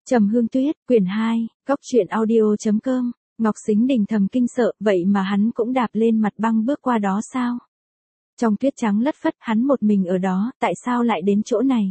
Trầm Hương Tuyết, quyển 2, góc truyện audio.com. Ngọc Sính Đình thầm kinh sợ, vậy mà hắn cũng đạp lên mặt băng bước qua đó sao? Trong tuyết trắng lất phất, hắn một mình ở đó, tại sao lại đến chỗ này?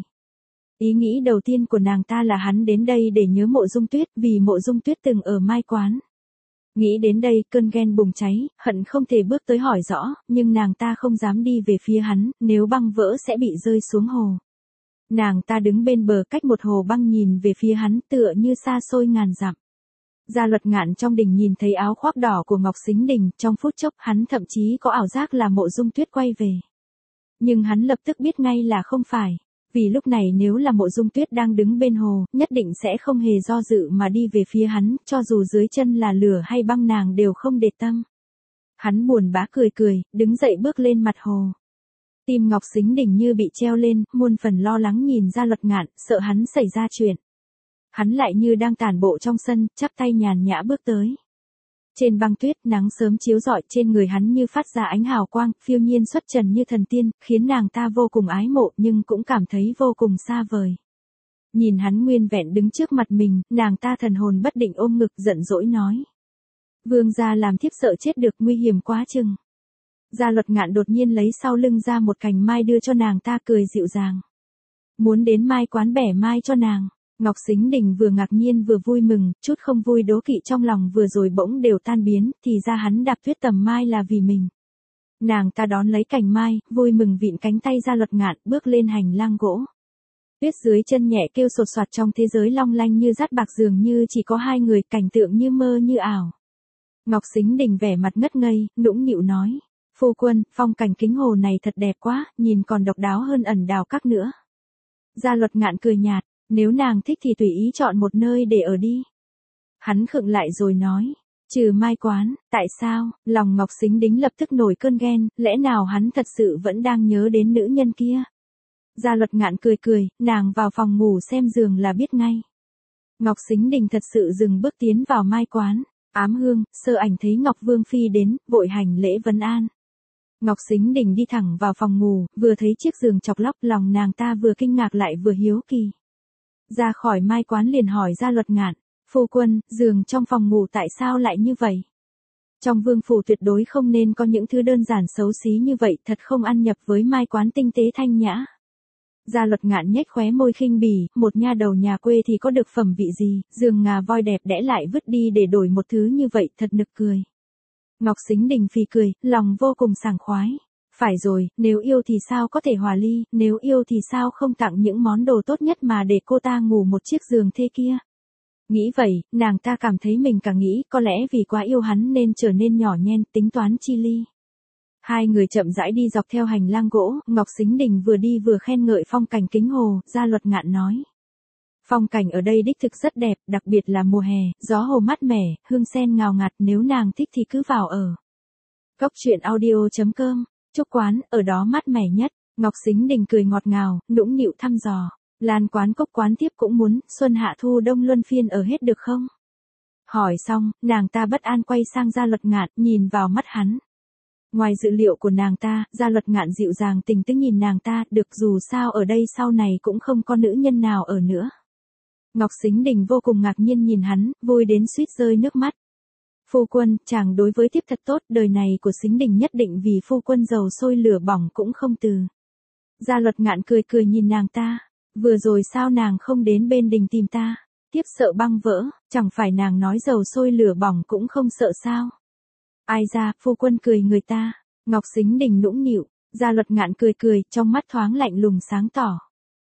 Ý nghĩ đầu tiên của nàng ta là hắn đến đây để nhớ Mộ Dung Tuyết, vì Mộ Dung Tuyết từng ở Mai Quán. Nghĩ đến đây, cơn ghen bùng cháy, hận không thể bước tới hỏi rõ, nhưng nàng ta không dám đi về phía hắn, nếu băng vỡ sẽ bị rơi xuống hồ. Nàng ta đứng bên bờ cách một hồ băng nhìn về phía hắn tựa như xa xôi ngàn dặm. Gia Luật Ngạn trong đình nhìn thấy áo khoác đỏ của Ngọc Sính Đình, trong phút chốc hắn thậm chí có ảo giác là Mộ Dung Tuyết quay về. Nhưng hắn lập tức biết ngay là không phải, vì lúc này nếu là Mộ Dung Tuyết đang đứng bên hồ, nhất định sẽ không hề do dự mà đi về phía hắn, cho dù dưới chân là lửa hay băng nàng đều không để tâm. Hắn buồn bã cười cười, đứng dậy bước lên mặt hồ. Tim Ngọc Sính Đình như bị treo lên, muôn phần lo lắng nhìn Gia Luật Ngạn, sợ hắn xảy ra chuyện. Hắn lại như đang tản bộ trong sân, chắp tay nhàn nhã bước tới. Trên băng tuyết, nắng sớm chiếu rọi trên người hắn như phát ra ánh hào quang, phiêu nhiên xuất trần như thần tiên, khiến nàng ta vô cùng ái mộ nhưng cũng cảm thấy vô cùng xa vời. Nhìn hắn nguyên vẹn đứng trước mặt mình, nàng ta thần hồn bất định ôm ngực giận dỗi nói. Vương gia làm thiếp sợ chết được, nguy hiểm quá chừng. Gia Luật Ngạn đột nhiên lấy sau lưng ra một cành mai đưa cho nàng ta, cười dịu dàng. Muốn đến Mai Quán bẻ mai cho nàng. Ngọc Sính Đình vừa ngạc nhiên vừa vui mừng, chút không vui đố kỵ trong lòng vừa rồi bỗng đều tan biến, thì ra hắn đạp tuyết tầm mai là vì mình. Nàng ta đón lấy cành mai, vui mừng vịn cánh tay Gia Luật Ngạn, bước lên hành lang gỗ. Tuyết dưới chân nhẹ kêu sột soạt, trong thế giới long lanh như dát bạc, dường như chỉ có hai người, cảnh tượng như mơ như ảo. Ngọc Sính Đình vẻ mặt ngất ngây, nũng nịu nói. Phu quân, phong cảnh kính hồ này thật đẹp quá, nhìn còn độc đáo hơn Ẩn Đào Các nữa. Gia Luật Ngạn cười nhạt, nếu nàng thích thì tùy ý chọn một nơi để ở đi. Hắn khựng lại rồi nói, trừ Mai Quán, tại sao? Lòng Ngọc Sính Đính lập tức nổi cơn ghen, lẽ nào hắn thật sự vẫn đang nhớ đến nữ nhân kia? Gia Luật Ngạn cười cười, nàng vào phòng ngủ xem giường là biết ngay. Ngọc Sính Đình thật sự dừng bước tiến vào Mai Quán. Ám Hương, Sơ Ảnh thấy Ngọc Vương Phi đến, vội hành lễ vấn an. Ngọc Sính Đình đi thẳng vào phòng ngủ, vừa thấy chiếc giường chọc lóc, lòng nàng ta vừa kinh ngạc lại vừa hiếu kỳ. Ra khỏi Mai Quán liền hỏi Gia Luật Ngạn, phu quân, giường trong phòng ngủ tại sao lại như vậy? Trong vương phủ tuyệt đối không nên có những thứ đơn giản xấu xí như vậy, thật không ăn nhập với Mai Quán tinh tế thanh nhã. Gia Luật Ngạn nhếch khóe môi khinh bỉ, một nha đầu nhà quê thì có được phẩm vị gì, giường ngà voi đẹp đẽ lại vứt đi để đổi một thứ như vậy, thật nực cười. Ngọc Sính Đình phì cười, lòng vô cùng sảng khoái. Phải rồi, nếu yêu thì sao có thể hòa ly, nếu yêu thì sao không tặng những món đồ tốt nhất mà để cô ta ngủ một chiếc giường thê kia. Nghĩ vậy, nàng ta cảm thấy mình càng nghĩ, có lẽ vì quá yêu hắn nên trở nên nhỏ nhen, tính toán chi ly. Hai người chậm rãi đi dọc theo hành lang gỗ, Ngọc Sính Đình vừa đi vừa khen ngợi phong cảnh kính hồ, Gia Luật Ngạn nói. Phong cảnh ở đây đích thực rất đẹp, đặc biệt là mùa hè, gió hồ mát mẻ, hương sen ngào ngạt, nếu nàng thích thì cứ vào ở. Góc truyện audio.com, Trúc Quán, ở đó mát mẻ nhất. Ngọc Sính Đình cười ngọt ngào, nũng nịu thăm dò. Lan Quán Cốc Quán tiếp cũng muốn, xuân hạ thu đông luân phiên ở hết được không? Hỏi xong, nàng ta bất an quay sang Gia Luật Ngạn, nhìn vào mắt hắn. Ngoài dự liệu của nàng ta, Gia Luật Ngạn dịu dàng tình tứ nhìn nàng ta, được, dù sao ở đây sau này cũng không có nữ nhân nào ở nữa. Ngọc Sính Đình vô cùng ngạc nhiên nhìn hắn, vui đến suýt rơi nước mắt. Phu quân, chàng đối với thiếp thật tốt, đời này của Sính Đình nhất định vì phu quân dầu sôi lửa bỏng cũng không từ. Gia Luật Ngạn cười cười nhìn nàng ta, vừa rồi sao nàng không đến bên đình tìm ta, thiếp sợ băng vỡ, chẳng phải nàng nói dầu sôi lửa bỏng cũng không sợ sao? Ai ra, phu quân cười người ta. Ngọc Sính Đình nũng nịu, Gia Luật Ngạn cười cười, trong mắt thoáng lạnh lùng sáng tỏ.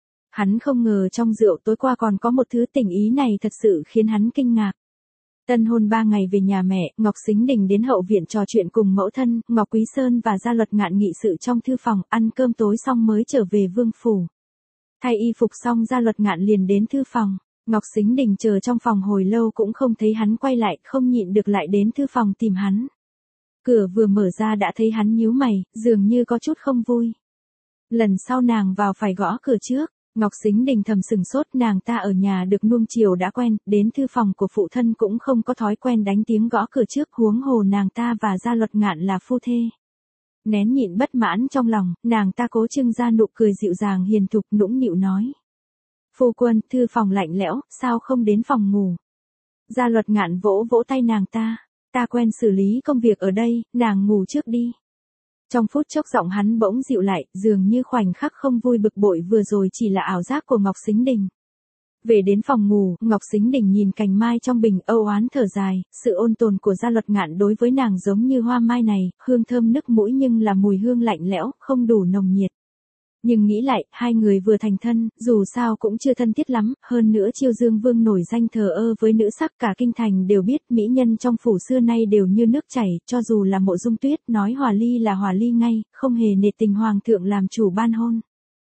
Hắn không ngờ trong rượu tối qua còn có một thứ tình ý này, thật sự khiến hắn kinh ngạc. Tân hôn 3 ngày về nhà mẹ, Ngọc Sính Đình đến hậu viện trò chuyện cùng mẫu thân, Ngọc Quý Sơn và Gia Luật Ngạn nghị sự trong thư phòng, ăn cơm tối xong mới trở về vương phủ. Thay y phục xong Gia Luật Ngạn liền đến thư phòng. Ngọc Sính Đình chờ trong phòng hồi lâu cũng không thấy hắn quay lại, không nhịn được lại đến thư phòng tìm hắn. Cửa vừa mở ra đã thấy hắn nhíu mày, dường như có chút không vui. Lần sau nàng vào phải gõ cửa trước. Ngọc Sính Đình thầm sừng sốt, nàng ta ở nhà được nuông chiều đã quen, đến thư phòng của phụ thân cũng không có thói quen đánh tiếng gõ cửa trước, huống hồ nàng ta và Gia Luật Ngạn là phu thê. Nén nhịn bất mãn trong lòng, nàng ta cố trưng ra nụ cười dịu dàng hiền thục, nũng nịu nói. Phu quân, thư phòng lạnh lẽo, sao không đến phòng ngủ? Gia Luật Ngạn vỗ vỗ tay nàng ta quen xử lý công việc ở đây, nàng ngủ trước đi. Trong phút chốc giọng hắn bỗng dịu lại, dường như khoảnh khắc không vui bực bội vừa rồi chỉ là ảo giác của Ngọc Sính Đình. Về đến phòng ngủ, Ngọc Sính Đình nhìn cành mai trong bình âu oán thở dài, sự ôn tồn của Gia Luật Ngạn đối với nàng giống như hoa mai này, hương thơm nức mũi nhưng là mùi hương lạnh lẽo, không đủ nồng nhiệt. Nhưng nghĩ lại, hai người vừa thành thân, dù sao cũng chưa thân thiết lắm, hơn nữa Chiêu Dương Vương nổi danh thờ ơ với nữ sắc cả kinh thành đều biết mỹ nhân trong phủ xưa nay đều như nước chảy, cho dù là Mộ Dung Tuyết nói hòa ly là hòa ly ngay, không hề nể tình hoàng thượng làm chủ ban hôn.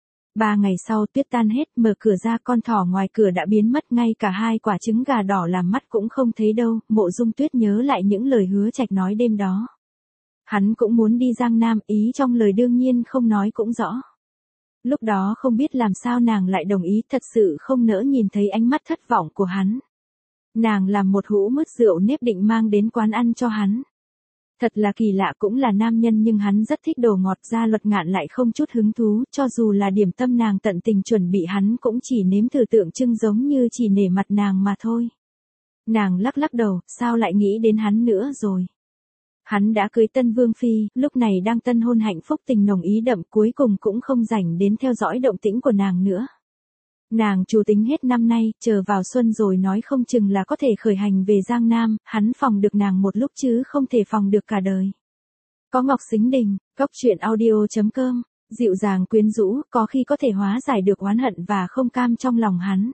3 ngày sau tuyết tan hết, mở cửa ra con thỏ ngoài cửa đã biến mất, ngay cả 2 quả trứng gà đỏ làm mắt cũng không thấy đâu. Mộ Dung Tuyết nhớ lại những lời hứa Trạch nói đêm đó. Hắn cũng muốn đi Giang Nam, ý trong lời đương nhiên không nói cũng rõ. Lúc đó không biết làm sao nàng lại đồng ý, thật sự không nỡ nhìn thấy ánh mắt thất vọng của hắn. Nàng làm một hũ mứt rượu nếp định mang đến quán ăn cho hắn. Thật là kỳ lạ, cũng là nam nhân nhưng hắn rất thích đồ ngọt. Gia Luật Ngạn lại không chút hứng thú, cho dù là điểm tâm nàng tận tình chuẩn bị hắn cũng chỉ nếm thử tượng trưng giống như chỉ nể mặt nàng mà thôi. Nàng lắc lắc đầu, sao lại nghĩ đến hắn nữa rồi. Hắn đã cưới tân vương phi, lúc này đang tân hôn hạnh phúc tình nồng ý đậm, cuối cùng cũng không rảnh đến theo dõi động tĩnh của nàng nữa. Nàng chủ tính hết năm nay, chờ vào xuân rồi nói không chừng là có thể khởi hành về Giang Nam, hắn phòng được nàng một lúc chứ không thể phòng được cả đời. Có Ngọc Sính Đình, Cốc Truyện Audio.com, dịu dàng quyến rũ, có khi có thể hóa giải được oán hận và không cam trong lòng hắn.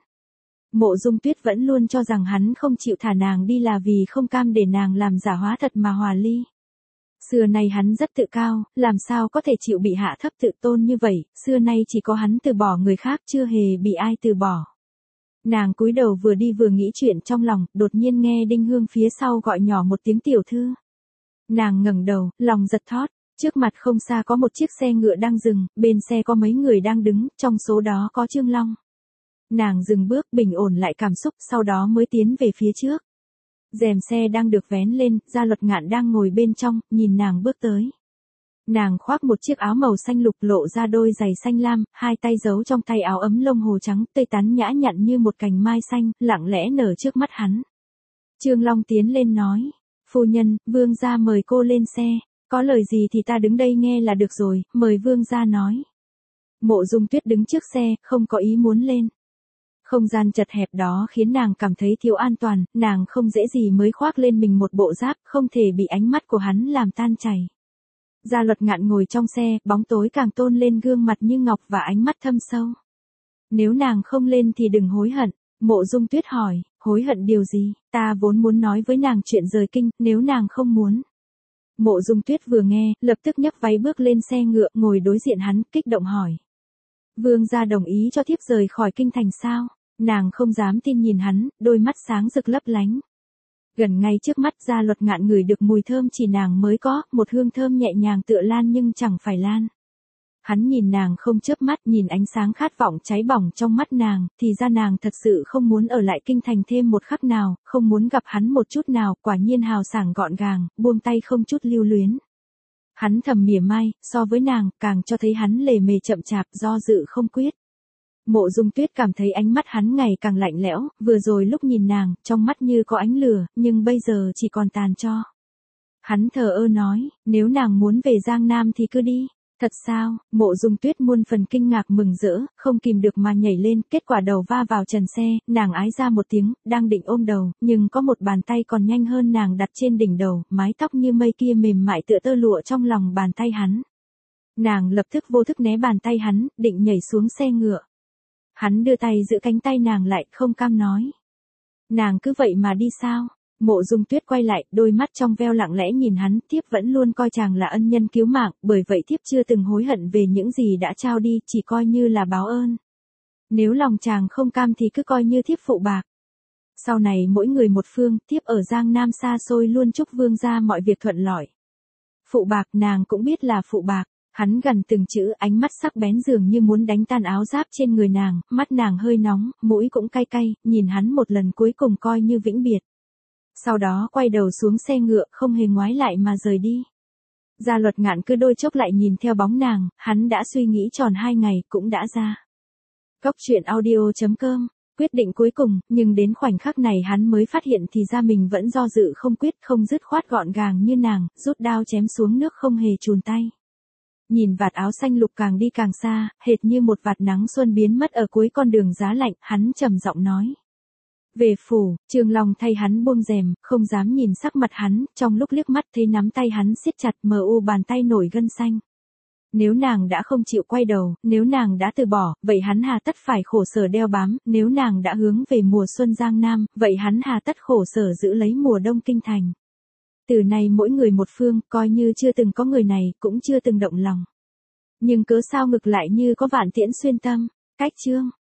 Mộ Dung Tuyết vẫn luôn cho rằng hắn không chịu thả nàng đi là vì không cam để nàng làm giả hóa thật mà hòa ly. Xưa nay hắn rất tự cao, làm sao có thể chịu bị hạ thấp tự tôn như vậy, xưa nay chỉ có hắn từ bỏ người khác chưa hề bị ai từ bỏ. Nàng cúi đầu vừa đi vừa nghĩ chuyện trong lòng, đột nhiên nghe Đinh Hương phía sau gọi nhỏ một tiếng tiểu thư. Nàng ngẩng đầu, lòng giật thót, trước mặt không xa có một chiếc xe ngựa đang dừng, bên xe có mấy người đang đứng, trong số đó có Trương Long. Nàng dừng bước bình ổn lại cảm xúc, sau đó mới tiến về phía trước. Rèm xe đang được vén lên, Gia Luật Ngạn đang ngồi bên trong, nhìn nàng bước tới. Nàng khoác một chiếc áo màu xanh lục lộ ra đôi giày xanh lam, hai tay giấu trong tay áo ấm lông hồ trắng, tươi tắn nhã nhặn như một cành mai xanh, lặng lẽ nở trước mắt hắn. Trương Long tiến lên nói, phu nhân, vương gia mời cô lên xe, có lời gì thì ta đứng đây nghe là được rồi, mời vương gia nói. Mộ Dung Tuyết đứng trước xe, không có ý muốn lên. Không gian chật hẹp đó khiến nàng cảm thấy thiếu an toàn, nàng không dễ gì mới khoác lên mình một bộ giáp, không thể bị ánh mắt của hắn làm tan chảy. Gia Luật Ngạn ngồi trong xe, bóng tối càng tôn lên gương mặt như ngọc và ánh mắt thâm sâu. Nếu nàng không lên thì đừng hối hận. Mộ Dung Tuyết hỏi, hối hận điều gì, ta vốn muốn nói với nàng chuyện rời kinh, nếu nàng không muốn. Mộ Dung Tuyết vừa nghe, lập tức nhấc váy bước lên xe ngựa, ngồi đối diện hắn, kích động hỏi. Vương gia đồng ý cho thiếp rời khỏi kinh thành sao? Nàng không dám tin nhìn hắn, đôi mắt sáng rực lấp lánh. Gần ngay trước mắt Gia Luật Ngạn ngửi được mùi thơm chỉ nàng mới có, một hương thơm nhẹ nhàng tựa lan nhưng chẳng phải lan. Hắn nhìn nàng không chớp mắt, nhìn ánh sáng khát vọng cháy bỏng trong mắt nàng, thì ra nàng thật sự không muốn ở lại kinh thành thêm một khắc nào, không muốn gặp hắn một chút nào, quả nhiên hào sảng gọn gàng, buông tay không chút lưu luyến. Hắn thầm mỉa mai, so với nàng, càng cho thấy hắn lề mề chậm chạp, do dự không quyết. Mộ Dung Tuyết cảm thấy ánh mắt hắn ngày càng lạnh lẽo, vừa rồi lúc nhìn nàng, trong mắt như có ánh lửa, nhưng bây giờ chỉ còn tàn tro. Hắn thờ ơ nói, nếu nàng muốn về Giang Nam thì cứ đi. Thật sao? Mộ Dung Tuyết muôn phần kinh ngạc mừng rỡ, không kìm được mà nhảy lên, kết quả đầu va vào trần xe, nàng ái ra một tiếng, đang định ôm đầu, nhưng có một bàn tay còn nhanh hơn nàng đặt trên đỉnh đầu, mái tóc như mây kia mềm mại tựa tơ lụa trong lòng bàn tay hắn. Nàng lập tức vô thức né bàn tay hắn, định nhảy xuống xe ngựa. Hắn đưa tay giữ cánh tay nàng lại, không cam nói. Nàng cứ vậy mà đi sao? Mộ Dung Tuyết quay lại, đôi mắt trong veo lặng lẽ nhìn hắn, thiếp vẫn luôn coi chàng là ân nhân cứu mạng, bởi vậy thiếp chưa từng hối hận về những gì đã trao đi, chỉ coi như là báo ơn. Nếu lòng chàng không cam thì cứ coi như thiếp phụ bạc. Sau này mỗi người một phương, thiếp ở Giang Nam xa xôi luôn chúc vương gia mọi việc thuận lợi. Phụ bạc, nàng cũng biết là phụ bạc. Hắn gần từng chữ, ánh mắt sắc bén dường như muốn đánh tan áo giáp trên người nàng, mắt nàng hơi nóng, mũi cũng cay cay, nhìn hắn một lần cuối cùng coi như vĩnh biệt. Sau đó quay đầu xuống xe ngựa, không hề ngoái lại mà rời đi. Gia Luật Ngạn cứ đôi chốc lại nhìn theo bóng nàng, hắn đã suy nghĩ tròn 2 ngày, cũng đã ra Cóc truyện audio.com, quyết định cuối cùng, nhưng đến khoảnh khắc này hắn mới phát hiện thì ra mình vẫn do dự không quyết, không dứt khoát gọn gàng như nàng, rút đao chém xuống nước không hề chùn tay. Nhìn vạt áo xanh lục càng đi càng xa, hệt như một vạt nắng xuân biến mất ở cuối con đường giá lạnh, hắn trầm giọng nói. Về phủ, Trường Long thay hắn buông rèm, không dám nhìn sắc mặt hắn, trong lúc liếc mắt thấy nắm tay hắn siết chặt mờ u bàn tay nổi gân xanh. Nếu nàng đã không chịu quay đầu, nếu nàng đã từ bỏ, vậy hắn hà tất phải khổ sở đeo bám, nếu nàng đã hướng về mùa xuân Giang Nam, vậy hắn hà tất khổ sở giữ lấy mùa đông Kinh Thành. Từ nay mỗi người một phương, coi như chưa từng có người này, cũng chưa từng động lòng. Nhưng cớ sao ngực lại như có vạn tiễn xuyên tâm, cách chương.